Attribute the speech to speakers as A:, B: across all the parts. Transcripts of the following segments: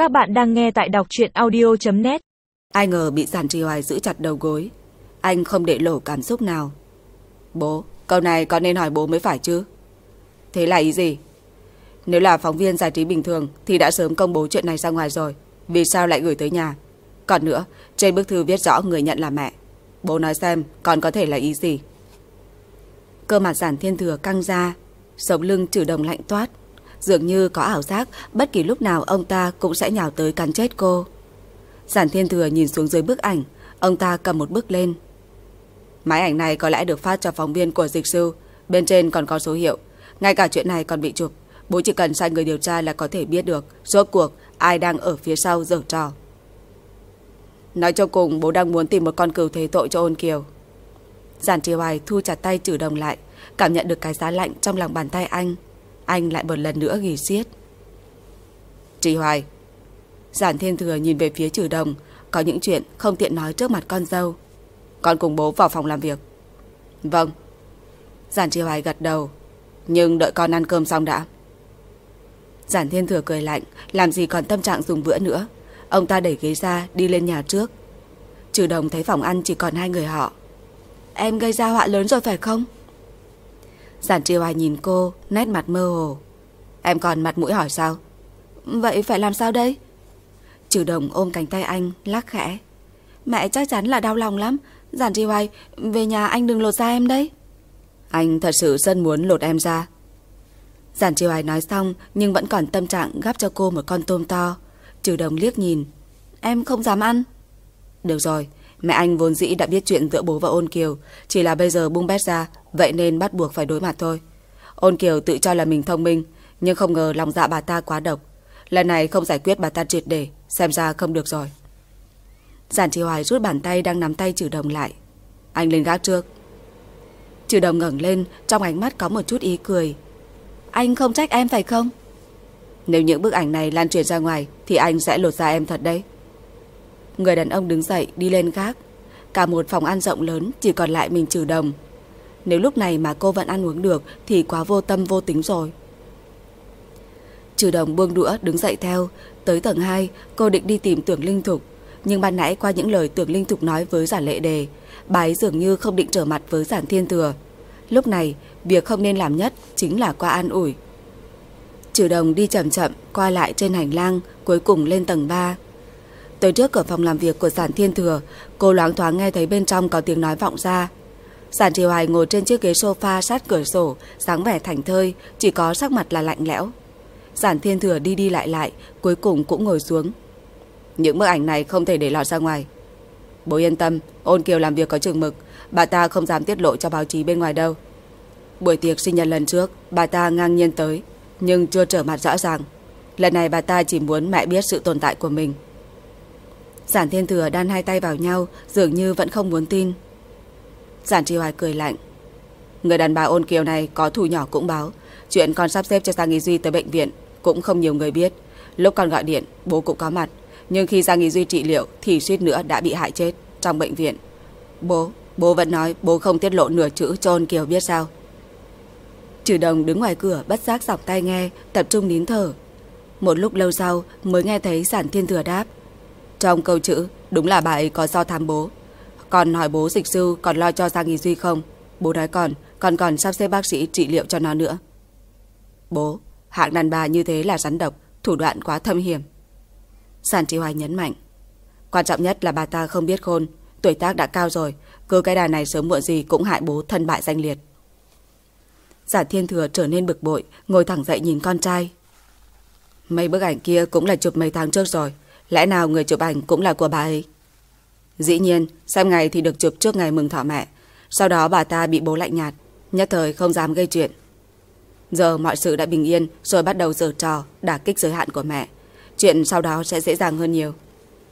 A: Các bạn đang nghe tại đọc truyện audio.net.
B: Ai ngờ bị Giản Trì Hoài giữ chặt đầu gối. Anh không để lộ cảm xúc nào. Bố, câu này con nên hỏi bố mới phải chứ. Thế là ý gì? Nếu là phóng viên giải trí bình thường thì đã sớm công bố chuyện này ra ngoài rồi. Vì sao lại gửi tới nhà? Còn nữa, trên bức thư viết rõ người nhận là mẹ. Bố nói xem con có thể là ý gì? Cơ mặt Giản Thiên Thừa căng ra, sống lưng Trừ Đồng lạnh toát. Dường như có ảo giác bất kỳ lúc nào ông ta cũng sẽ nhào tới cắn chết cô. Giản Thiên Thừa nhìn xuống dưới bức ảnh. Ông ta cầm một bức lên. Máy ảnh này có lẽ được phát cho phóng viên của Dịch Sư. Bên trên còn có số hiệu. Ngay cả chuyện này còn bị chụp. Bố chỉ cần sai người điều tra là có thể biết được rốt cuộc ai đang ở phía sau giở trò. Nói cho cùng, bố đang muốn tìm một con cừu thế tội cho Ôn Kiều. Giản Trì Hoài thu chặt tay Trừ Đồng lại, cảm nhận được cái giá lạnh trong lòng bàn tay anh. Anh lại một lần nữa ghì siết. Trì Hoài. Giản Thiên Thừa nhìn về phía Trừ Đồng. Có những chuyện không tiện nói trước mặt con dâu. Con cùng bố vào phòng làm việc. Vâng. Giản Trì Hoài gật đầu. Nhưng đợi con ăn cơm xong đã. Giản Thiên Thừa cười lạnh, làm gì còn tâm trạng dùng bữa nữa. Ông ta đẩy ghế ra đi lên nhà trước. Trừ Đồng thấy phòng ăn chỉ còn hai người họ. Em gây ra họa lớn rồi phải không? Giản Trì Hoài nhìn cô, nét mặt mơ hồ. Em còn mặt mũi hỏi sao? Vậy phải làm sao đây? Trừ Đồng ôm cánh tay anh, lắc khẽ. Mẹ chắc chắn là đau lòng lắm. Giản Trì Hoài, về nhà anh đừng lột da em đấy. Anh thật sự rất muốn lột em ra. Giản Trì Hoài nói xong nhưng vẫn còn tâm trạng gắp cho cô một con tôm to. Trừ Đồng liếc nhìn. Em không dám ăn. Được rồi, mẹ anh vốn dĩ đã biết chuyện giữa bố và Ôn Kiều, chỉ là bây giờ bung bét ra, vậy nên bắt buộc phải đối mặt thôi. Ôn Kiều tự cho là mình thông minh, nhưng không ngờ lòng dạ bà ta quá độc. Lần này không giải quyết bà ta triệt để, xem ra không được rồi. Giản Trì Hoài rút bàn tay đang nắm tay Trừ Đồng lại. Anh lên gác trước. Trừ Đồng ngẩng lên, trong ánh mắt có một chút ý cười. Anh không trách em phải không? Nếu những bức ảnh này lan truyền ra ngoài thì anh sẽ lột da em thật đấy. Người đàn ông đứng dậy đi lên gác. Cả một phòng ăn rộng lớn chỉ còn lại mình Trừ Đồng. Nếu lúc này mà cô vẫn ăn uống được thì quá vô tâm vô tính rồi. Trừ Đồng buông đũa đứng dậy theo. Tới tầng 2 cô định đi tìm Tưởng Linh Thục. Nhưng ban nãy qua những lời Tưởng Linh Thục nói với Giản Lệ Đề, bà ấy dường như không định trở mặt với Giản Thiên Thừa. Lúc này việc không nên làm nhất chính là qua an ủi. Trừ Đồng đi chậm chậm qua lại trên hành lang, cuối cùng lên tầng 3. Tới trước cửa phòng làm việc của Giản Thiên Thừa, cô loáng thoáng nghe thấy bên trong có tiếng nói vọng ra. Giản Trì Hoài ngồi trên chiếc ghế sofa sát cửa sổ, dáng vẻ thảnh thơi, chỉ có sắc mặt là lạnh lẽo. Giản Thiên Thừa đi đi lại lại, cuối cùng cũng ngồi xuống. Những bức ảnh này không thể để lọt ra ngoài. Bố yên tâm, Ôn Kiều làm việc có chừng mực, bà ta không dám tiết lộ cho báo chí bên ngoài đâu. Buổi tiệc sinh nhật lần trước, bà ta ngang nhiên tới, nhưng chưa trở mặt rõ ràng. Lần này bà ta chỉ muốn mẹ biết sự tồn tại của mình. Giản Thiên Thừa đan hai tay vào nhau, dường như vẫn không muốn tin. Giản Trì Hoài cười lạnh. Người đàn bà Ôn Kiều này có thù nhỏ cũng báo. Chuyện con sắp xếp cho Giang Nghị Duy tới bệnh viện cũng không nhiều người biết. Lúc con gọi điện, bố cũng có mặt. Nhưng khi Giang Nghị Duy trị liệu thì suýt nữa đã bị hại chết trong bệnh viện. Bố vẫn nói bố không tiết lộ nửa chữ cho Ôn Kiều biết sao. Trừ Đồng đứng ngoài cửa bất giác dọc tai nghe, tập trung nín thở. Một lúc lâu sau mới nghe thấy Giản Thiên Thừa đáp. Trong câu chữ đúng là bà ấy có do thám bố. Còn hỏi bố Dịch Sư còn lo cho Giang Nghị Duy không? Bố nói còn sắp xếp bác sĩ trị liệu cho nó nữa. Bố, hạng đàn bà như thế là rắn độc, thủ đoạn quá thâm hiểm. Giản Trì Hoài nhấn mạnh. Quan trọng nhất là bà ta không biết khôn, tuổi tác đã cao rồi, cứ cái đà này sớm muộn gì cũng hại bố thân bại danh liệt. Giản Thiên Thừa trở nên bực bội, ngồi thẳng dậy nhìn con trai. Mấy bức ảnh kia cũng là chụp mấy tháng trước rồi, lẽ nào người chụp ảnh cũng là của bà ấy? Dĩ nhiên, xem ngày thì được chụp trước ngày mừng thọ mẹ. Sau đó bà ta bị bố lạnh nhạt, nhất thời không dám gây chuyện. Giờ mọi sự đã bình yên, rồi bắt đầu giở trò đả kích giới hạn của mẹ. Chuyện sau đó sẽ dễ dàng hơn nhiều.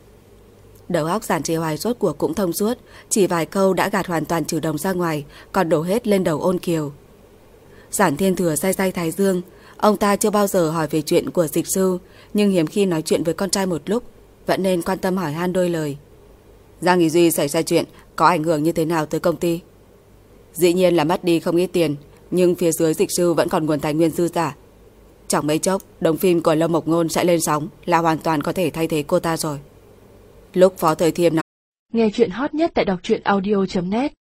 B: Đầu óc Giản Trì Hoài rốt cuộc cũng thông suốt, chỉ vài câu đã gạt hoàn toàn Trừ Đồng ra ngoài, còn đổ hết lên đầu Ôn Kiều. Giản Thiên Thừa day day thái dương. Ông ta chưa bao giờ hỏi về chuyện của Dịch Sư, nhưng hiếm khi nói chuyện với con trai một lúc, vẫn nên quan tâm hỏi han đôi lời. Giang Nghị Duy xảy ra chuyện có ảnh hưởng như thế nào tới công ty? Dĩ nhiên là mất đi không ít tiền, nhưng phía dưới Dịch Sư vẫn còn nguồn tài nguyên dư giả. Chẳng mấy chốc đống phim của Lâm Mộc Ngôn sẽ lên sóng, là hoàn toàn có thể thay thế cô ta rồi. Lúc Phó Thời Thiêm nói,
A: nghe chuyện hot nhất tại đọc truyện audio.net